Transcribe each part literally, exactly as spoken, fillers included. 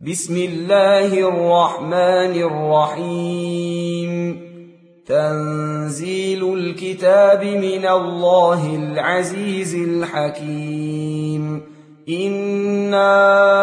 بسم الله الرحمن الرحيم تنزيل الكتاب من الله العزيز الحكيم إنا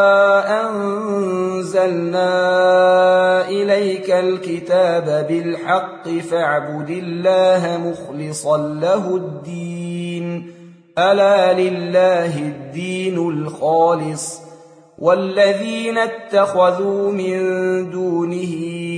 أنزلنا إليك الكتاب بالحق فاعبد الله مخلصا له الدين ألا لله الدين الخالص والذين اتخذوا من دونه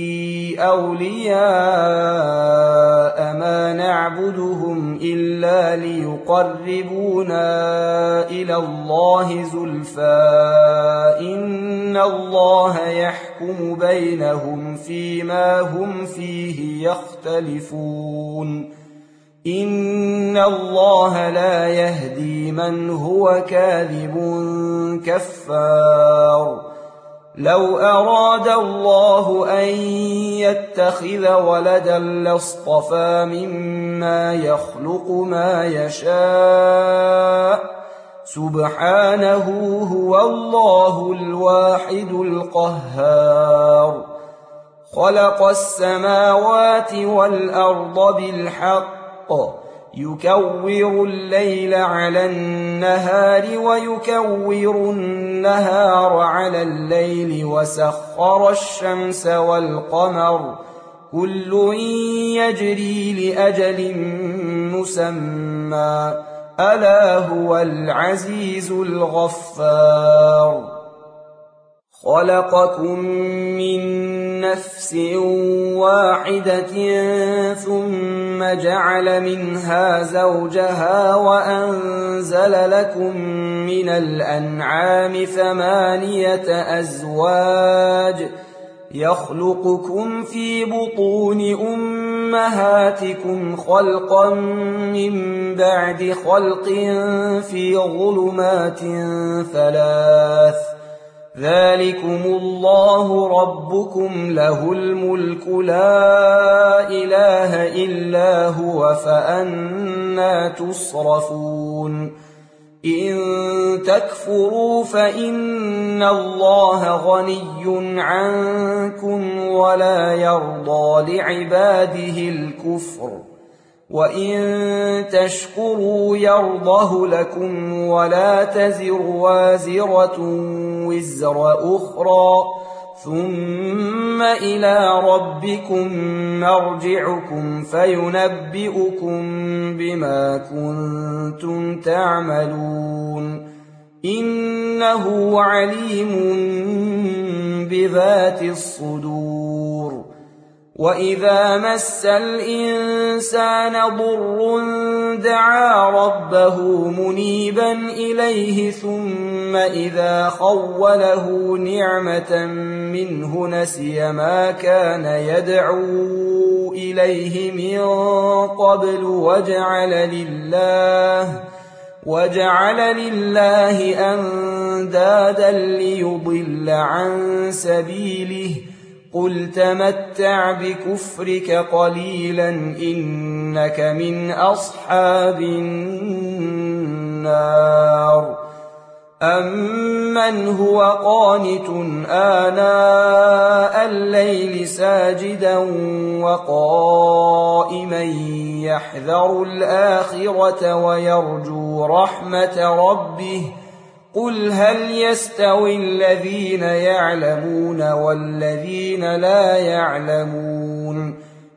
أولياء ما نعبدهم إلا ليقربونا إلى الله زلفى إن الله يحكم بينهم فيما هم فيه يختلفون إن الله لا يهدي من هو كاذب كفار لو أراد الله أن يتخذ ولدا لاصطفى مما يخلق ما يشاء سبحانه هو الله الواحد القهار خلق السماوات والأرض بالحق يكور الليل على النهار ويكور النهار على الليل وسخر الشمس والقمر كل يجري لأجل مسمى ألا هو العزيز الغفار خلقكم من نفس واحدة ثم جعل منها زوجها وأنزل لكم من الأنعام ثمانية أزواج يخلقكم في بطون أمهاتكم خلقا من بعد خلق في ظلمات ثلاث ذلكم الله ربكم له الملك لا إله إلا هو فأنى تصرفون إن تكفروا فإن الله غني عنكم ولا يرضى لعباده الكفر وإن تشكروا يرضه لكم ولا تزر وازرة وزر أخرى ثم إلى ربكم مرجعكم فينبئكم بما كنتم تعملون إنه عليم بذات الصدور وإذا مس الإنسان ضر دعا ربه منيبا إليه ثم إذا خوله نعمة منه نسي ما كان يدعو إليه من قبل وجعل لله وجعل لله أندادا ليضل عن سبيله قل تمتع بكفرك قليلا إنك من أصحاب النار أمن هو قانت آناء الليل ساجدا وقائما يحذر الآخرة ويرجو رحمة ربه قل هل يستوي الذين يعلمون والذين لا يعلمون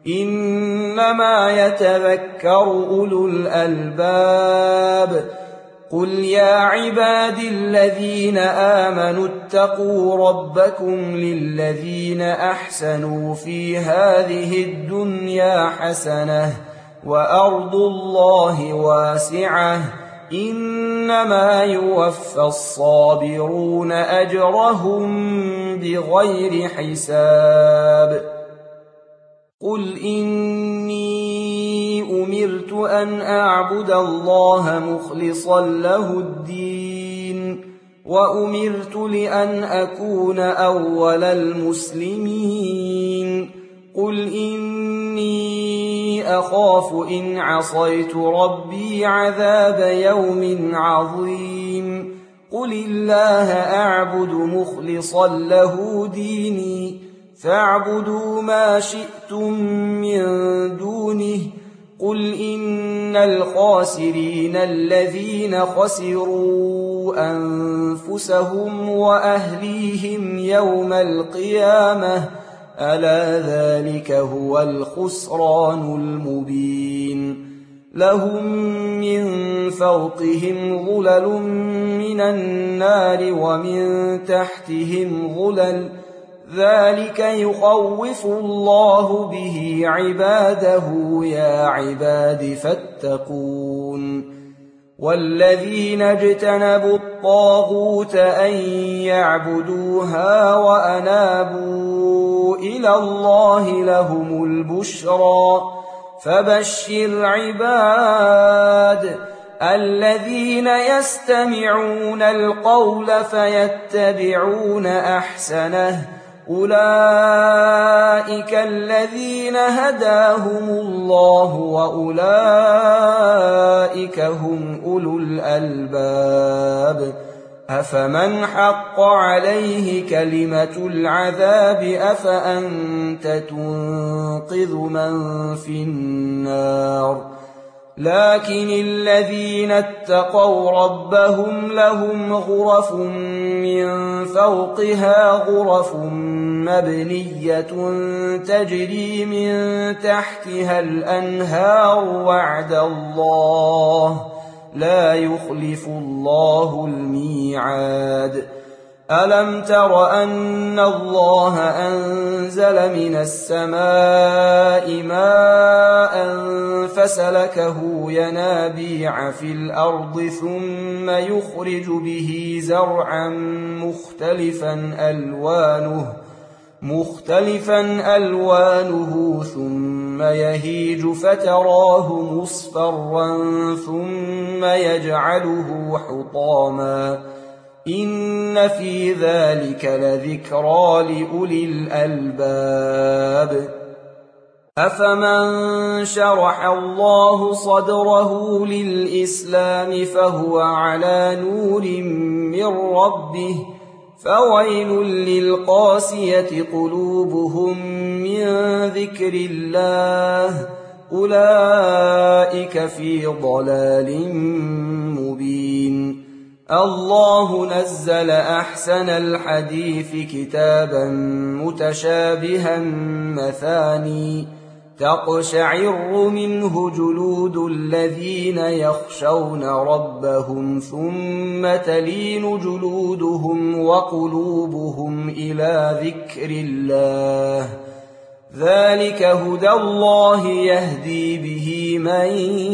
إنما يتذكر أولو الألباب قل يا عباد الذين آمنوا اتقوا ربكم للذين أحسنوا في هذه الدنيا حسنة وأرض الله واسعة إنما يوفى الصابرون أجرهم بغير حساب قل إني أمرت أن أعبد الله مخلصا له الدين وأمرت لأن أكون أول المسلمين قل إني أخاف إن عصيت ربي عذاب يوم عظيم قل الله أعبد مخلصا له ديني فاعبدوا ما شئتم من دونه قل إن الخاسرين الذين خسروا أنفسهم وأهليهم يوم القيامة ألا ذلك هو الخسران المبين لهم من فوقهم ظلل من النار ومن تحتهم ظلل ذلك يخوف الله به عباده يا عباد فاتقون والذين اجتنبوا الطاغوت أن يعبدوها وأنابوا إلى الله لهم البشرى فبشر عباد الذين يستمعون القول فيتبعون أحسنه أولئك الذين هداهم الله وأولئك هم أولو الألباب أفمن حق عليه كلمة العذاب أفأنت تنقذ من في النار لكن الذين اتقوا ربهم لهم غرف من فوقها غرف مبنية تجري من تحتها الأنهار وعد الله لا يخلف الله الميعاد ألم تر أن الله أنزل من السماء ماء فسلكه ينابيع في الأرض ثم يخرج به زرعا مختلفا ألوانه مختلفا ألوانه ثم يهيج فتراه مصفرا ثم يجعله حطاما إن في ذلك لذكرى لأولي الألباب أفمن شرح الله صدره للإسلام فهو على نور من ربه فويل للقاسية قلوبهم من ذكر الله أولئك في ضلال مبين الله نزل أحسن الحديث كتابا متشابها مثاني تقشعر منه جلود الذين يخشون ربهم ثم تلين جلودهم وقلوبهم إلى ذكر الله ذلك هدى الله يهدي به من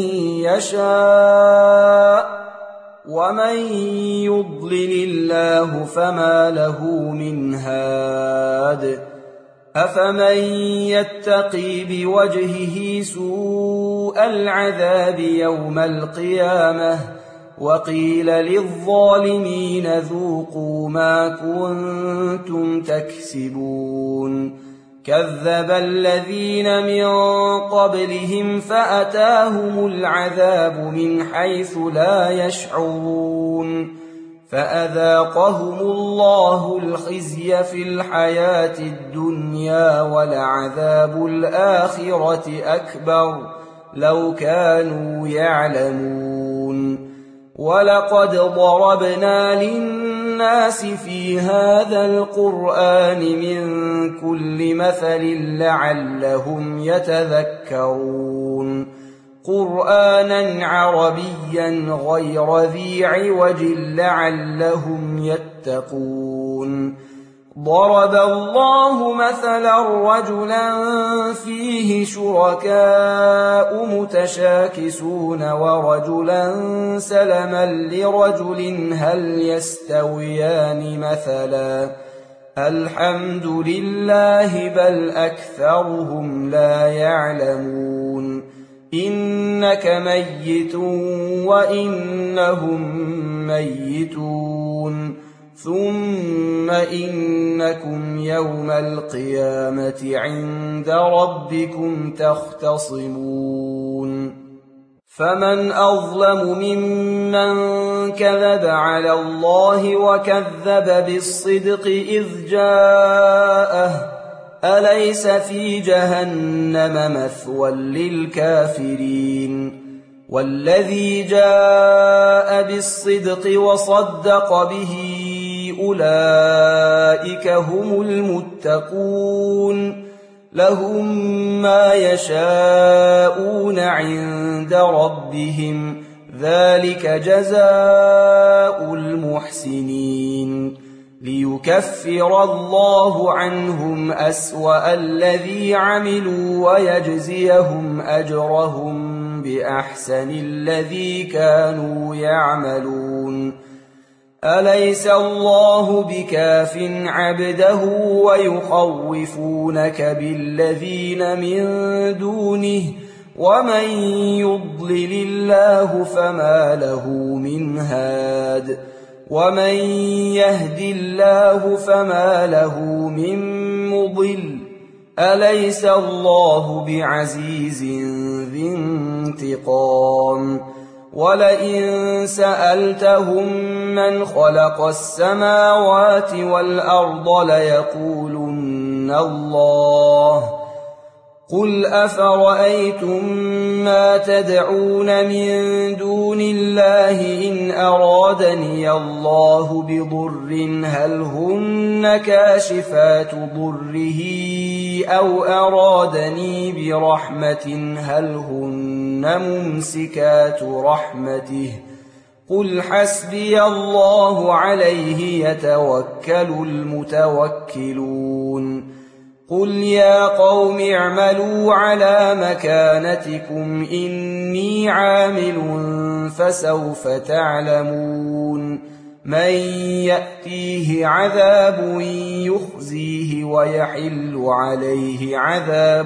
يشاء ومن يضلل الله فما له من هاد أفمن يتقي بوجهه سوء العذاب يوم القيامة وقيل للظالمين ذوقوا ما كنتم تكسبون كذب الذين من قبلهم فأتاهم العذاب من حيث لا يشعرون فأذاقهم الله الخزي في الحياة الدنيا ولعذاب الآخرة أكبر لو كانوا يعلمون ولقد ضربنا للناس في هذا القرآن من كل مثل لعلهم يتذكرون قرآنا عربيا غير ذي عوج لعلهم يتقون ضرب الله مثلا رجلا فيه شركاء متشاكسون ورجلا سلما لرجل هل يستويان مثلا الحمد لله بل أكثرهم لا يعلمون إنك ميت وإنهم ميتون ثم إنكم يوم القيامة عند ربكم تختصمون فمن أظلم ممن كذب على الله وكذب بالصدق إذ جاءه أليس في جهنم مثوى للكافرين والذي جاء بالصدق وصدق به أولئك هم المتقون لهم ما يشاءون عند ربهم ذلك جزاء المحسنين ليكفر الله عنهم أسوأ الذي عملوا ويجزيهم أجرهم بأحسن الذي كانوا يعملون أليس الله بكاف عبده ويخوفونك بالذين من دونه ومن يضلل الله فما له من هاد ومن يهد الله فما له من مضل أليس الله بعزيز ذي انتقام ولئن سألتهم من خلق السماوات والأرض ليقولن الله قل أفرأيتم ما تدعون من دون الله إن أرادني الله بضر هل هن كاشفات ضره أو أرادني برحمة هل هن ممسكات رحمته قل حسبي الله عليه يتوكل المتوكلون قل يا قوم اعملوا على مكانتكم إني عامل فسوف تعلمون من يأتيه عذاب يخزيه ويحل عليه عذاب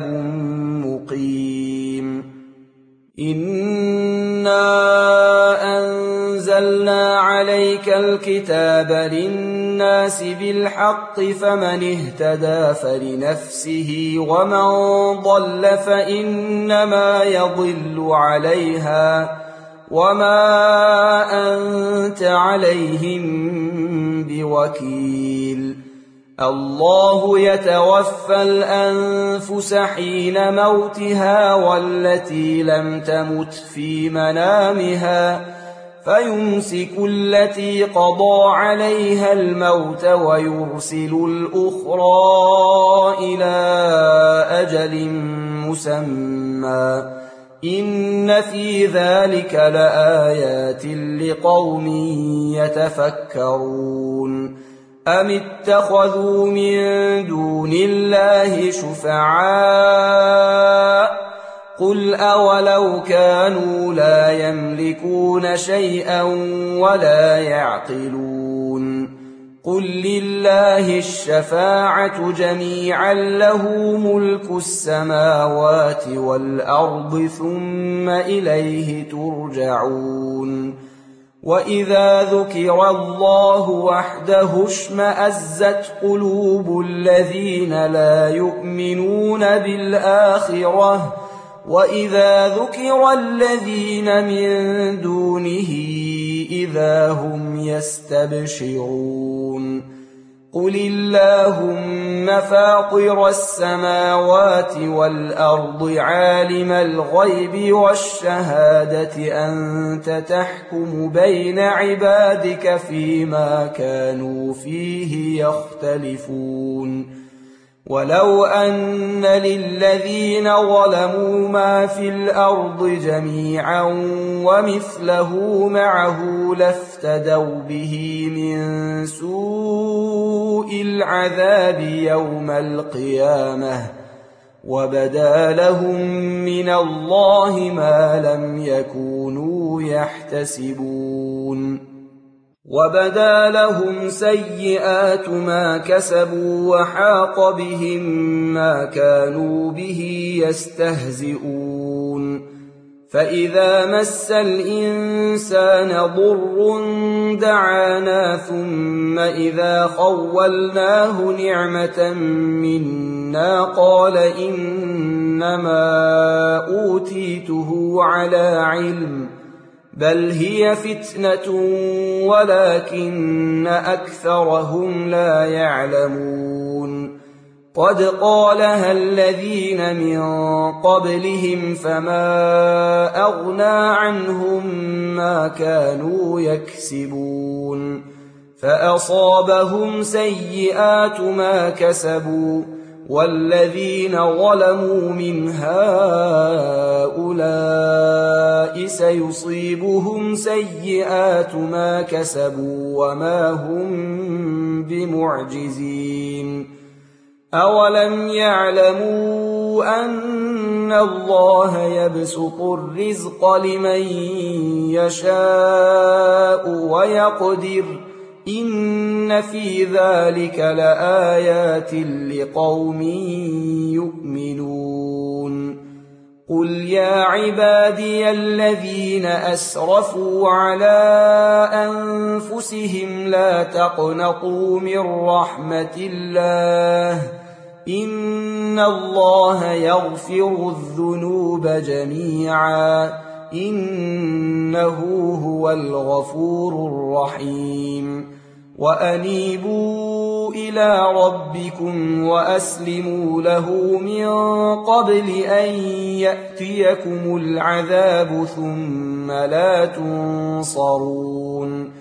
مقيم إنا أنزلنا عليك الكتاب للناس بالحق فمن اهتدى فلنفسه ومن ضل فإنما يضل عليها وما أنت عليهم بوكيل الله يتوفى الأنفس حين موتها والتي لم تمت في منامها فيمسك التي قضى عليها الموت ويرسل الأخرى إلى أجل مسمى إن في ذلك لآيات لقوم يتفكرون أم اتخذوا من دون الله شفعاء قل أولو كانوا لا يملكون شيئا ولا يعقلون قل لله الشفاعة جميعا له ملك السماوات والأرض ثم إليه ترجعون وإذا ذكر الله وحده اشمأزت قلوب الذين لا يؤمنون بالآخرة وإذا ذكر الذين من دونه إذا هم يستبشرون قل اللهم فاطر السماوات والأرض عالم الغيب والشهادة أنت تحكم بين عبادك فيما كانوا فيه يختلفون ولو أن للذين ظلموا ما في الأرض جميعا ومثله معه لافتدوا به من سوء العذاب يوم القيامة وبدا لهم من الله ما لم يكونوا يحتسبون وبدا لهم سيئات ما كسبوا وحاق بهم ما كانوا به يستهزئون فإذا مس الإنسان ضر دعانا ثم إذا خولناه نعمة منا قال إنما أوتيته على علم بل هي فتنة ولكن أكثرهم لا يعلمون قد قالها الذين من قبلهم فما أغنى عنهم ما كانوا يكسبون فأصابهم سيئات ما كسبوا والذين ظلموا من هؤلاء سيصيبهم سيئات ما كسبوا وما هم بمعجزين أولم يعلموا أن الله يبسط الرزق لمن يشاء ويقدر إن في ذلك لآيات لقوم يؤمنون قل يا عبادي الذين أسرفوا على أنفسهم لا تقنطوا من رحمة الله إن الله يغفر الذنوب جميعا إنه هو الغفور الرحيم وأنيبوا إلى ربكم وأسلموا له من قبل أن يأتيكم العذاب ثم لا تنصرون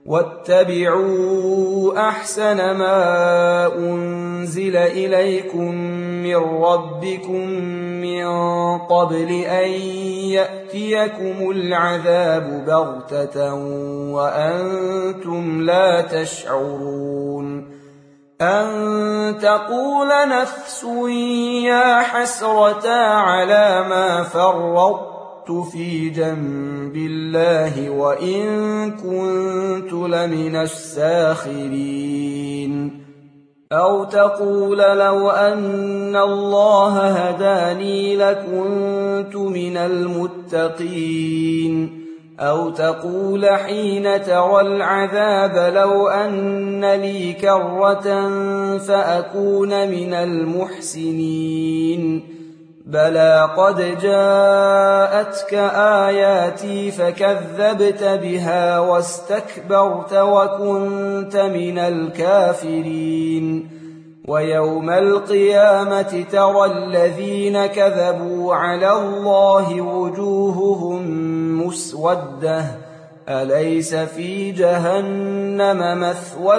واتبعوا أحسن ما أنزل إليكم من ربكم من قبل أن يأتيكم العذاب بغتة وأنتم لا تشعرون أن تقول نفس يا حسرة على ما فرطت في جنب الله وإن كنت لمن الساخرين أو تقول لو أن الله هداني لكنت من المتقين أو تقول حين ترى العذاب لو أن لي كرة فأكون من المحسنين بلى قد جاءتك آياتي فكذبت بها واستكبرت وكنت من الكافرين ويوم القيامة ترى الذين كذبوا على الله وجوههم مسودة أليس في جهنم مثوى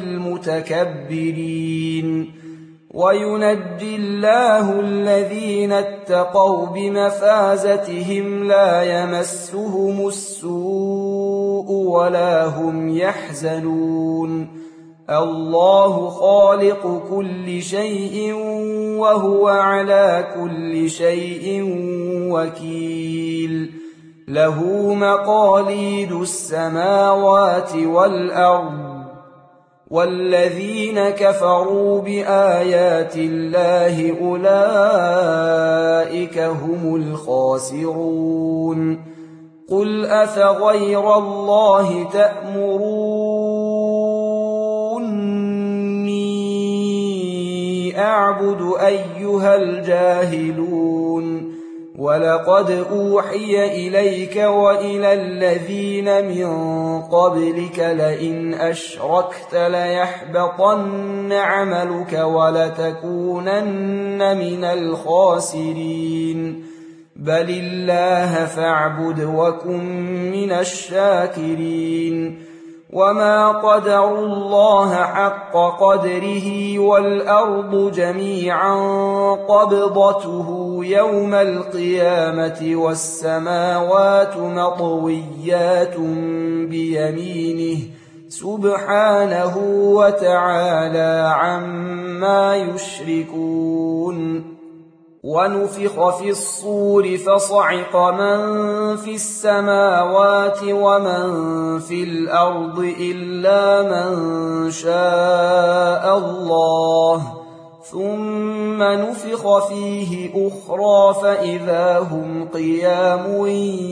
للمتكبرين وينجي الله الذين اتقوا بمفازتهم لا يمسهم السوء ولا هم يحزنون الله خالق كل شيء وهو على كل شيء وكيل له مقاليد السماوات والأرض والذين كفروا بآيات الله أولئك هم الخاسرون قل أفغير الله تأمروني أعبد أيها الجاهلون ولقد أوحي إليك وإلى الذين من قبلك لئن أشركت ليحبطن عملك ولتكونن من الخاسرين بل الله فاعبد وكن من الشاكرين وما قدروا الله حق قدره والأرض جميعا قبضته يوم القيامة والسماوات مطويات بيمينه سبحانه وتعالى عما يشركون ونفخ في الصور فصعق من في السماوات ومن في الأرض إلا من شاء الله ثم نفخ فيه أخرى فإذا هم قيام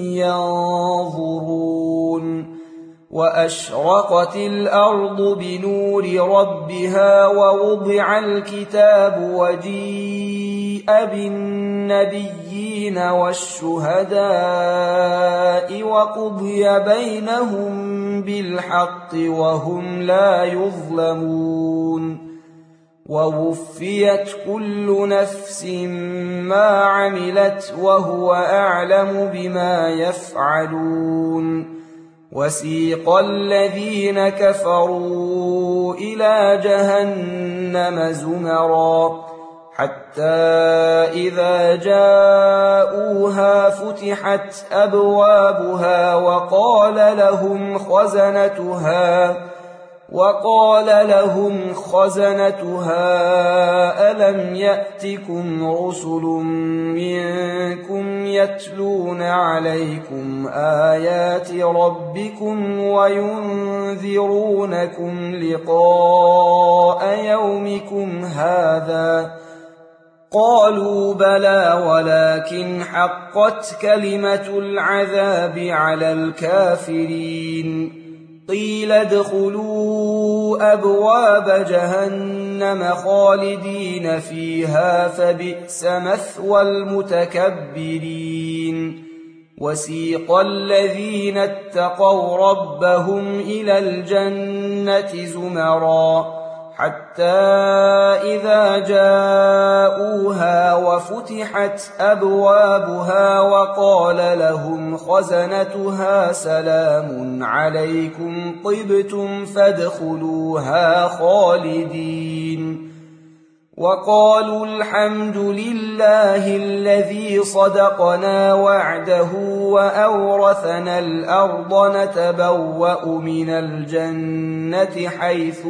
ينظرون وأشرقت الأرض بنور ربها ووضع الكتاب وجيء بالنبيين والشهداء وقضي بينهم بالحق وهم لا يظلمون ووفيت كل نفس ما عملت وهو أعلم بما يفعلون وسيق الذين كفروا إلى جهنم زمرا حتى إذا جاءوها فتحت أبوابها وقال لهم خزنتها وقال لهم خزنتها ألم يأتكم رسل منكم يتلون عليكم آيات ربكم وينذرونكم لقاء يومكم هذا قالوا بلى ولكن حقت كلمة العذاب على الكافرين قيل ادخلوا أبواب جهنم خالدين فيها فبئس مثوى المتكبرين وسيق الذين اتقوا ربهم إلى الجنة زمرا حتى إذا جاءوها وفتحت أبوابها وقال لهم خزنتها سلام عليكم طبتم فادخلوها خالدين وقالوا الحمد لله الذي صدقنا وعده وأورثنا الأرض نتبوأ من الجنة حيث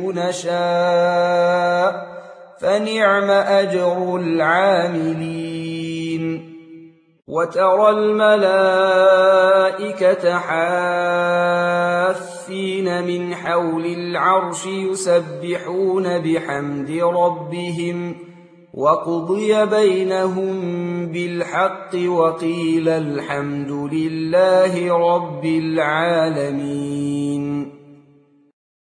نشاء فنعم أجر العاملين وترى الملائكة حافين من حول العرش يسبحون بحمد ربهم وقضي بينهم بالحق وقيل الحمد لله رب العالمين.